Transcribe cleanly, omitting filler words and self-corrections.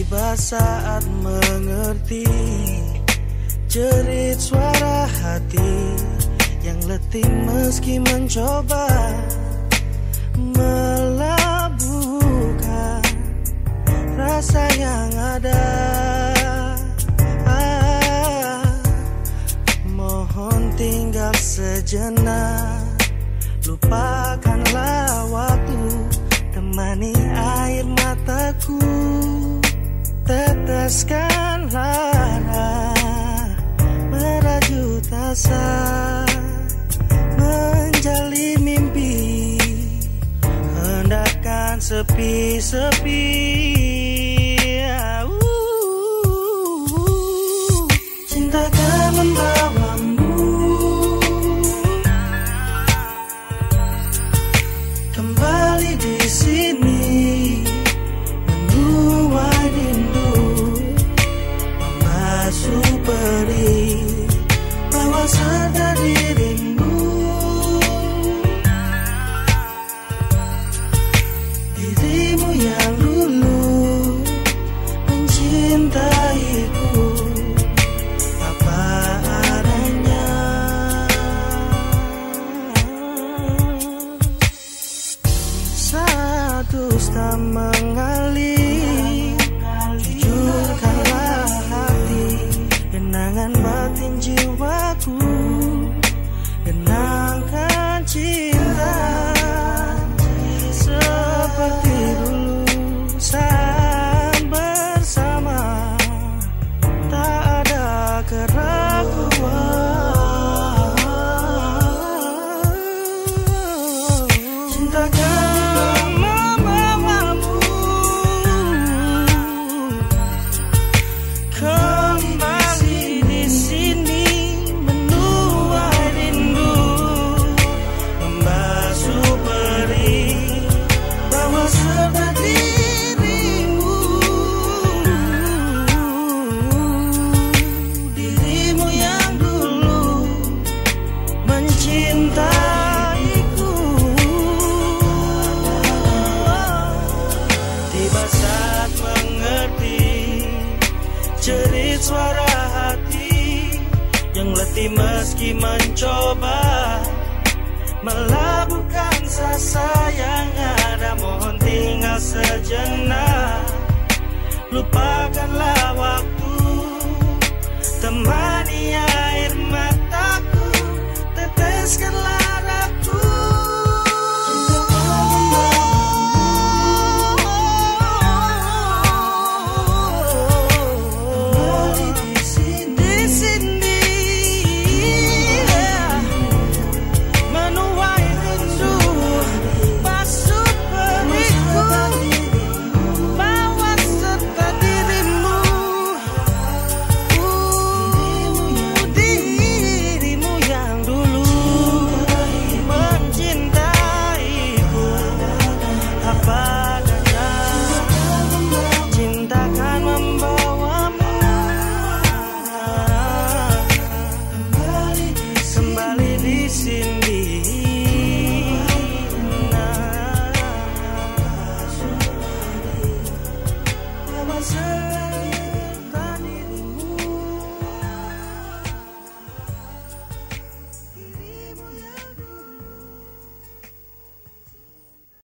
Tiba saat mengerti jerit suara hati yang letih meski mencoba melabuhkan rasa yang ada. Mohon tinggal sejenak, lupakanlah waktu, temani air mataku, teteskan lara merajut asa, menjalin mimpi, hendakkan sepi-sepi. Cinta akan membawamu kembali di sini, menuai rindu, membasuh perih, bawa serta dirimu, dirimu yang dulu mencintaiku apa adanya. Saat dusta mengalir, jujurkanlah hati, kenangan batin jiwaku, kenangkan cinta seperti dulu saat bersama, tak ada keraguan. Cinta akan membawamu kembali di sini, menuai rindu, membasuh perih, bawa serta dirimu, dirimu yang dulu mencintaiku. Tiba saat mengerti jerit suara hati yang letih meski mencoba melabuhkan rasa yang ada. Mohon tinggal sejenak, lupakanlah waktu, temani air mataku, teteskanlah